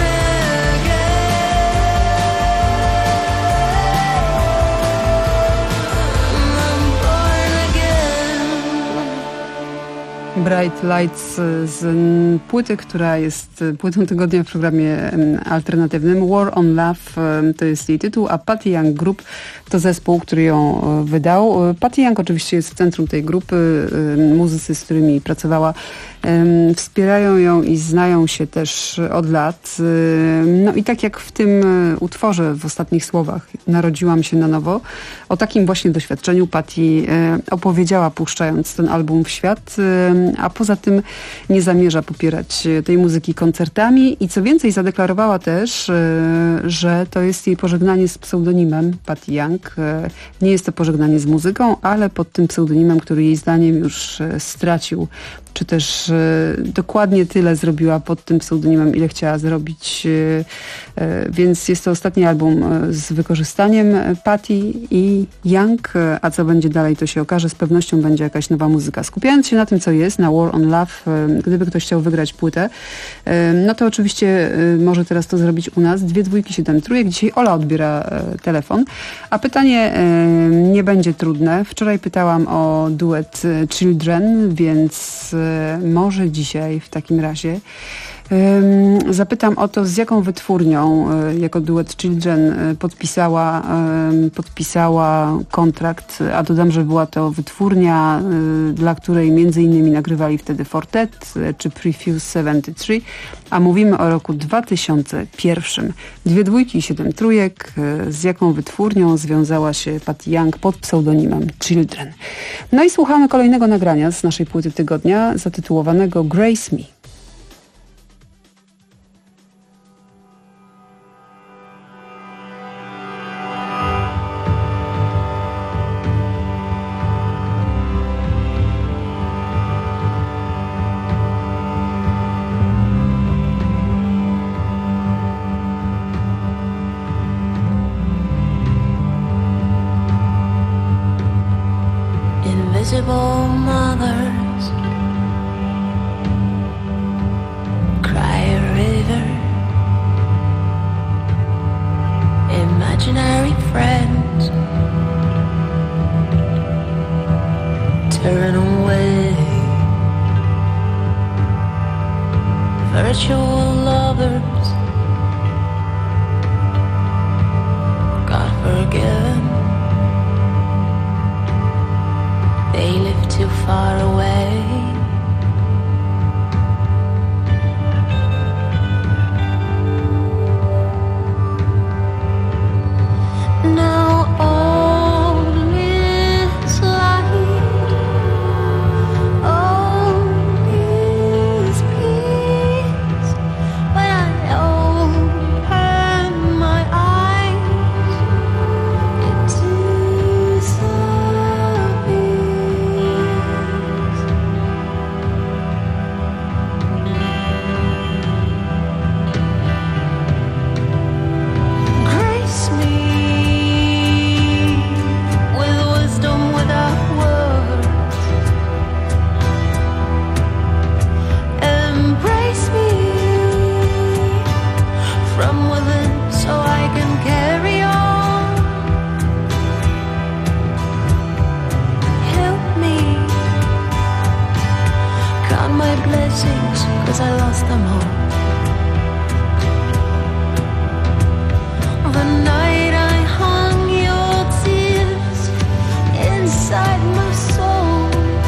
again. Bright Lights z mm, płyty, która jest y, płytą tygodnia w programie mm, alternatywnym. War on Love y, to jest jej tytuł, a Patty Young Group to zespół, który ją y, wydał. Y, Patty Young oczywiście jest w centrum tej grupy. Y, muzycy, z którymi pracowała, y, wspierają ją i znają się też od lat. Y, no i tak jak w tym y, utworze w ostatnich słowach Narodziłam się na nowo, o takim właśnie doświadczeniu Patty y, opowiedziała, puszczając ten album w świat, y, a poza tym nie zamierza popierać tej muzyki koncertami i co więcej zadeklarowała też, że to jest jej pożegnanie z pseudonimem Patty Young. Nie jest to pożegnanie z muzyką, ale pod tym pseudonimem, który jej zdaniem już stracił, czy też dokładnie tyle zrobiła pod tym pseudonimem, ile chciała zrobić. Więc jest to ostatni album z wykorzystaniem Patty i Young, a co będzie dalej, to się okaże. Z pewnością będzie jakaś nowa muzyka. Skupiając się na tym, co jest, na War on Love, gdyby ktoś chciał wygrać płytę, no to oczywiście może teraz to zrobić u nas. Dwie dwójki, siedem trójek. Dzisiaj Ola odbiera telefon, a pytanie nie będzie trudne. Wczoraj pytałam o duet Children, więc może dzisiaj w takim razie zapytam o to, z jaką wytwórnią jako duet Children podpisała, podpisała kontrakt, a dodam, że była to wytwórnia, dla której między innymi nagrywali wtedy Fortet czy Prefuse siedemdziesiąt trzy, a mówimy o roku dwa tysiące pierwszym. Dwie dwójki i siedem trójek. Z jaką wytwórnią związała się Patty Young pod pseudonimem Children. No i słuchamy kolejnego nagrania z naszej płyty tygodnia zatytułowanego Grace Me. Invisible mothers cry a river. Imaginary friends turn away. Virtual lovers, God forgiven. They live too far away. Now all is light, all is peace. When I lost them all. The night I hung your tears inside my soul.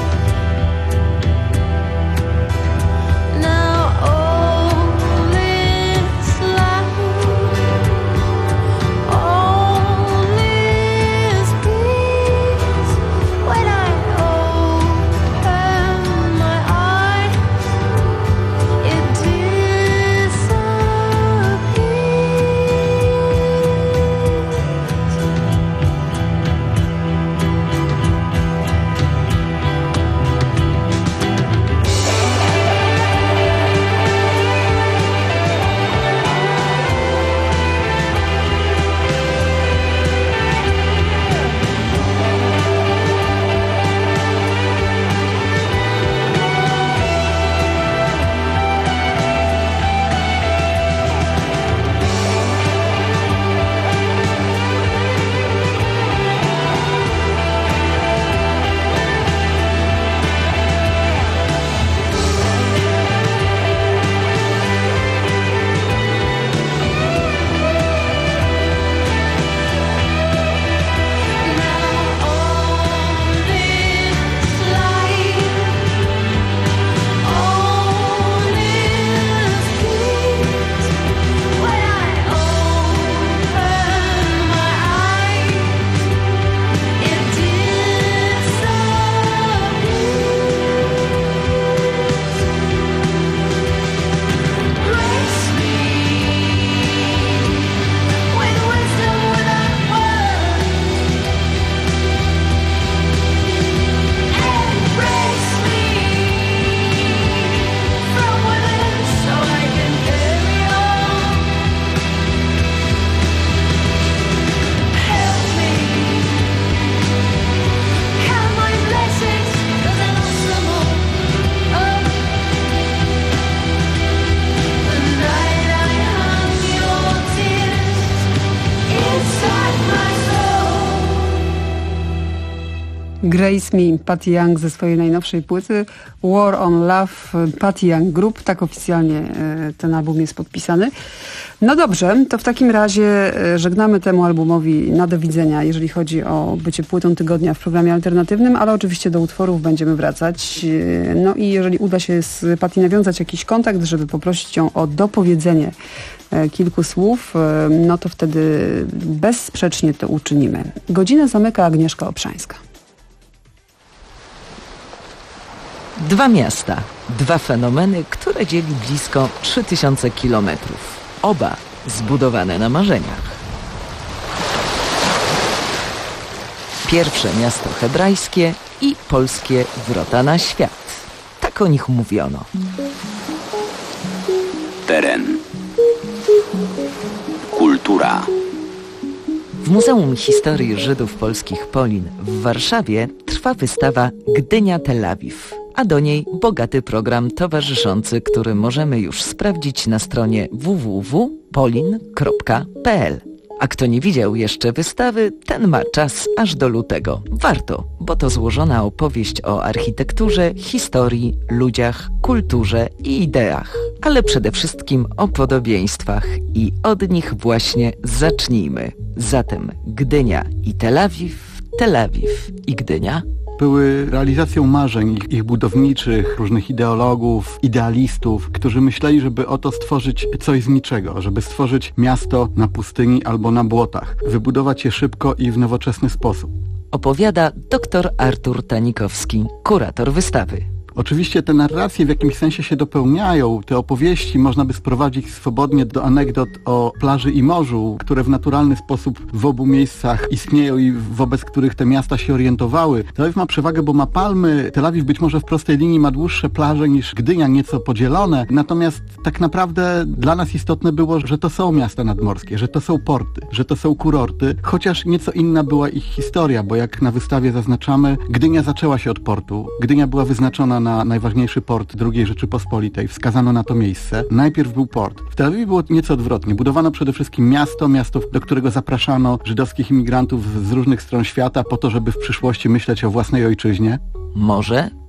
Now all is loud, all is peace. When I open my eyes, it disappears. Grace Me, Patty Young ze swojej najnowszej płyty War on Love, Patty Young Group, tak oficjalnie ten album jest podpisany. No dobrze, to w takim razie żegnamy temu albumowi na do widzenia, jeżeli chodzi o bycie płytą tygodnia w programie alternatywnym, ale oczywiście do utworów będziemy wracać. No i jeżeli uda się z Patty nawiązać jakiś kontakt, żeby poprosić ją o dopowiedzenie kilku słów, no to wtedy bezsprzecznie to uczynimy. Godzinę zamyka Agnieszka Obszańska. Dwa miasta, dwa fenomeny, które dzieli blisko trzy tysiące kilometrów. Oba zbudowane na marzeniach. Pierwsze miasto hebrajskie i polskie wrota na świat. Tak o nich mówiono. Teren. Kultura. W Muzeum Historii Żydów Polskich Polin w Warszawie trwa wystawa Gdynia-Tel Awiw, a do niej bogaty program towarzyszący, który możemy już sprawdzić na stronie w w w kropka polin kropka p l. A kto nie widział jeszcze wystawy, ten ma czas aż do lutego. Warto, bo to złożona opowieść o architekturze, historii, ludziach, kulturze i ideach. Ale przede wszystkim o podobieństwach i od nich właśnie zacznijmy. Zatem Gdynia i Tel Awiw, Tel Awiw i Gdynia. Były realizacją marzeń ich, ich budowniczych, różnych ideologów, idealistów, którzy myśleli, żeby oto stworzyć coś z niczego, żeby stworzyć miasto na pustyni albo na błotach, wybudować je szybko i w nowoczesny sposób. Opowiada dr Artur Tanikowski, kurator wystawy. Oczywiście te narracje w jakimś sensie się dopełniają. Te opowieści można by sprowadzić swobodnie do anegdot o plaży i morzu, które w naturalny sposób w obu miejscach istnieją i wobec których te miasta się orientowały. Tel Awiw ma przewagę, bo ma palmy. Tel Awiw być może w prostej linii ma dłuższe plaże niż Gdynia, nieco podzielone. Natomiast tak naprawdę dla nas istotne było, że to są miasta nadmorskie, że to są porty, że to są kurorty, chociaż nieco inna była ich historia, bo jak na wystawie zaznaczamy, Gdynia zaczęła się od portu. Gdynia była wyznaczona na najważniejszy port drugiej Rzeczypospolitej. Wskazano na to miejsce. Najpierw był port. W Tel Awiwie było nieco odwrotnie. Budowano przede wszystkim miasto, miasto, do którego zapraszano żydowskich imigrantów z różnych stron świata po to, żeby w przyszłości myśleć o własnej ojczyźnie. Morze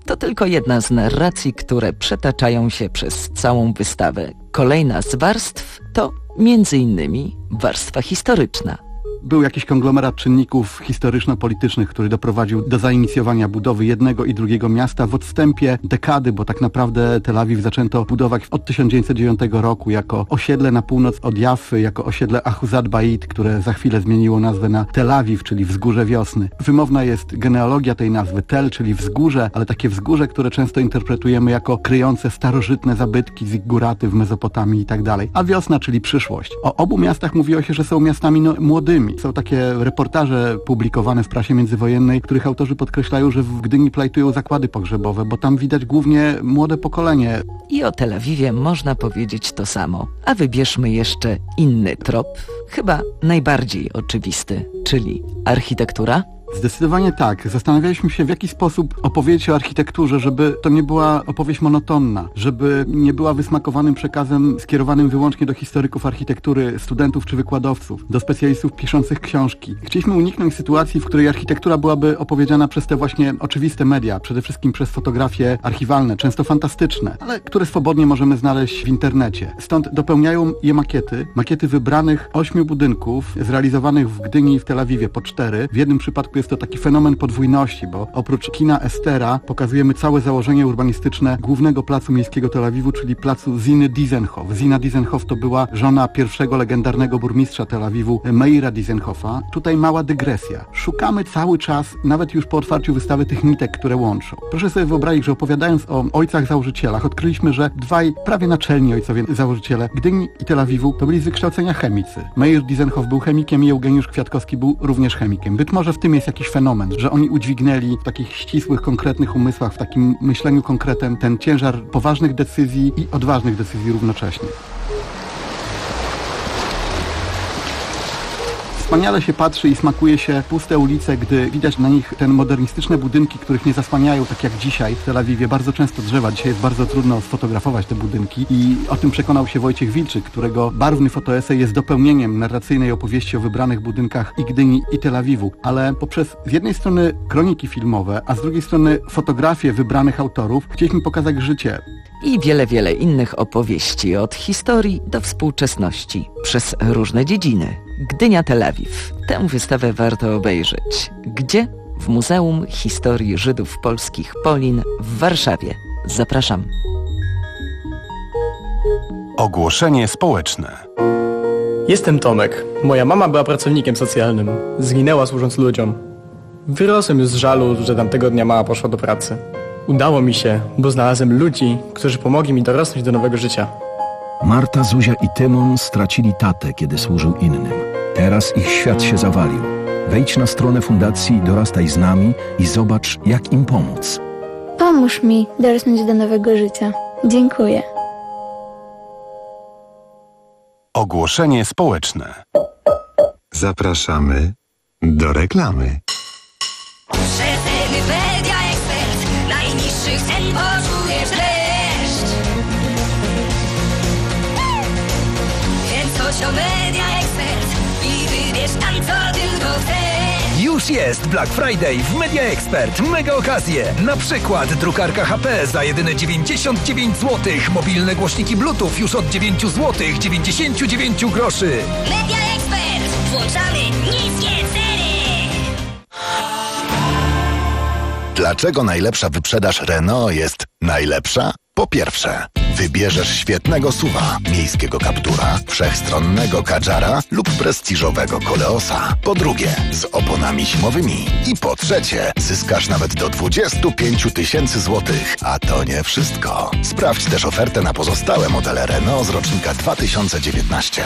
To tylko jedna z narracji, które przetaczają się przez całą wystawę. Kolejna z warstw to między innymi warstwa historyczna. Był jakiś konglomerat czynników historyczno-politycznych, który doprowadził do zainicjowania budowy jednego i drugiego miasta w odstępie dekady, bo tak naprawdę Tel Awiw zaczęto budować od tysiąc dziewięćset dziewiątego roku jako osiedle na północ od Jaffy, jako osiedle Ahuzat Bait, które za chwilę zmieniło nazwę na Tel Awiw, czyli Wzgórze Wiosny. Wymowna jest genealogia tej nazwy, Tel, czyli wzgórze, ale takie wzgórze, które często interpretujemy jako kryjące starożytne zabytki, zigguraty w Mezopotamii i tak dalej. A wiosna, czyli przyszłość. O obu miastach mówiło się, że są miastami no, młodymi. Są takie reportaże publikowane w prasie międzywojennej, których autorzy podkreślają, że w Gdyni plajtują zakłady pogrzebowe, bo tam widać głównie młode pokolenie. I o Tel Awiwie można powiedzieć to samo. A wybierzmy jeszcze inny trop, chyba najbardziej oczywisty, czyli architektura. Zdecydowanie tak. Zastanawialiśmy się, w jaki sposób opowiedzieć o architekturze, żeby to nie była opowieść monotonna, żeby nie była wysmakowanym przekazem skierowanym wyłącznie do historyków architektury, studentów czy wykładowców, do specjalistów piszących książki. Chcieliśmy uniknąć sytuacji, w której architektura byłaby opowiedziana przez te właśnie oczywiste media, przede wszystkim przez fotografie archiwalne, często fantastyczne, ale które swobodnie możemy znaleźć w internecie. Stąd dopełniają je makiety, makiety wybranych ośmiu budynków, zrealizowanych w Gdyni i w Tel Awiwie po cztery. W jednym przypadku jest to taki fenomen podwójności, bo oprócz kina Estera pokazujemy całe założenie urbanistyczne głównego placu miejskiego Tel Awiwu, czyli placu Ziny Dizenhof. Zina Dizenhof to była żona pierwszego legendarnego burmistrza Tel Awiwu, Meira Dizenhofa. Tutaj mała dygresja. Szukamy cały czas, nawet już po otwarciu wystawy, tych nitek, które łączą. Proszę sobie wyobrazić, że opowiadając o ojcach założycielach, odkryliśmy, że dwaj prawie naczelni ojcowie założyciele Gdyni i Tel Awiwu to byli z wykształcenia chemicy. Meir Dizenhof był chemikiem i Eugeniusz Kwiatkowski był również chemikiem. Być może w tym jest jakiś fenomen, że oni udźwignęli w takich ścisłych, konkretnych umysłach, w takim myśleniu konkretem ten ciężar poważnych decyzji i odważnych decyzji równocześnie. Wspaniale się patrzy i smakuje się puste ulice, gdy widać na nich te modernistyczne budynki, których nie zasłaniają, tak jak dzisiaj w Tel Awiwie, bardzo często drzewa. Dzisiaj jest bardzo trudno sfotografować te budynki i o tym przekonał się Wojciech Wilczyk, którego barwny fotoesej jest dopełnieniem narracyjnej opowieści o wybranych budynkach i Gdyni, i Tel Awiwu. Ale poprzez z jednej strony kroniki filmowe, a z drugiej strony fotografie wybranych autorów, chcieliśmy pokazać życie. I wiele, wiele innych opowieści, od historii do współczesności, przez różne dziedziny. Gdynia Tel Awiw. Tę wystawę warto obejrzeć. Gdzie? W Muzeum Historii Żydów Polskich Polin w Warszawie. Zapraszam. Ogłoszenie społeczne. Jestem Tomek. Moja mama była pracownikiem socjalnym. Zginęła służąc ludziom. Wyrosłem już z żalu, że tamtego dnia mama poszła do pracy. Udało mi się, bo znalazłem ludzi, którzy pomogli mi dorosnąć do nowego życia. Marta, Zuzia i Tymon stracili tatę, kiedy służył innym. Teraz ich świat się zawalił. Wejdź na stronę fundacji Dorastaj z nami i zobacz, jak im pomóc. Pomóż mi dorosnąć do nowego życia. Dziękuję. Ogłoszenie społeczne. Zapraszamy do reklamy. Media Expert. Najniższych cen poczujesz dreszcz. Więc chodź o Media Expert i wybierz tam, co tylko chcesz. Już jest Black Friday w Media Expert. Mega okazje. Na przykład drukarka H P za jedyne dziewięćdziesiąt dziewięć złotych. Mobilne głośniki Bluetooth już od dziewięć złotych dziewięćdziesiąt dziewięć groszy. Media Expert. Włączamy niskie ceny. Dlaczego najlepsza wyprzedaż Renault jest najlepsza? Po pierwsze, wybierzesz świetnego suwa, miejskiego Captura, wszechstronnego Kadżara lub prestiżowego Koleosa. Po drugie, z oponami zimowymi. I po trzecie, zyskasz nawet do dwadzieścia pięć tysięcy złotych. A to nie wszystko. Sprawdź też ofertę na pozostałe modele Renault z rocznika dwa tysiące dziewiętnastego.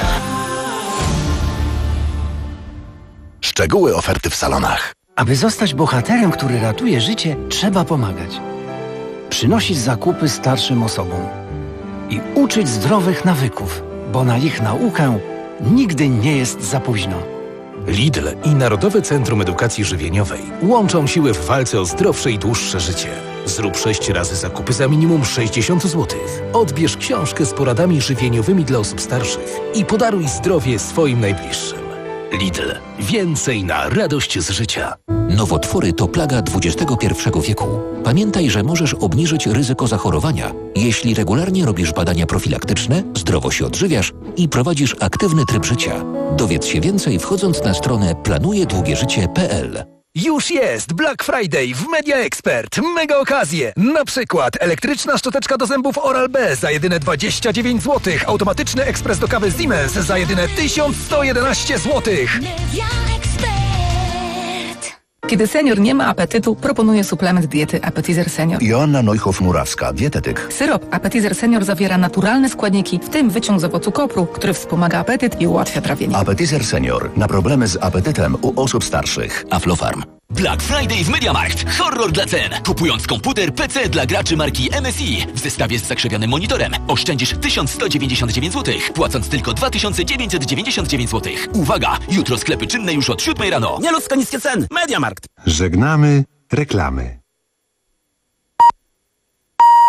Szczegóły oferty w salonach. Aby zostać bohaterem, który ratuje życie, trzeba pomagać. Przynosić zakupy starszym osobom i uczyć zdrowych nawyków, bo na ich naukę nigdy nie jest za późno. Lidl i Narodowe Centrum Edukacji Żywieniowej łączą siły w walce o zdrowsze i dłuższe życie. Zrób sześć razy zakupy za minimum sześćdziesiąt złotych. Odbierz książkę z poradami żywieniowymi dla osób starszych i podaruj zdrowie swoim najbliższym. Lidl. Więcej na radość z życia. Nowotwory to plaga dwudziestego pierwszego wieku. Pamiętaj, że możesz obniżyć ryzyko zachorowania, jeśli regularnie robisz badania profilaktyczne, zdrowo się odżywiasz i prowadzisz aktywny tryb życia. Dowiedz się więcej wchodząc na stronę planuje długie życie kropka p l. Już jest Black Friday w Media Expert. Mega okazje. Na przykład elektryczna szczoteczka do zębów Oral-B za jedyne dwadzieścia dziewięć złotych. Automatyczny ekspres do kawy Siemens za jedyne tysiąc sto jedenaście złotych. Kiedy senior nie ma apetytu, proponuję suplement diety Appetizer Senior. Joanna Neuhoff-Murawska, dietetyk. Syrop Appetizer Senior zawiera naturalne składniki, w tym wyciąg z owocu kopru, który wspomaga apetyt i ułatwia trawienie. Appetizer Senior. Na problemy z apetytem u osób starszych. Aflofarm. Black Friday w MediaMarkt. Horror dla cen. Kupując komputer P C dla graczy marki M S I w zestawie z zakrzewionym monitorem oszczędzisz tysiąc sto dziewięćdziesiąt dziewięć złotych, płacąc tylko dwa tysiące dziewięćset dziewięćdziesiąt dziewięć złotych. Uwaga! Jutro sklepy czynne już od siódmej rano. Nieludzko niskie ceny. MediaMarkt. Żegnamy reklamy.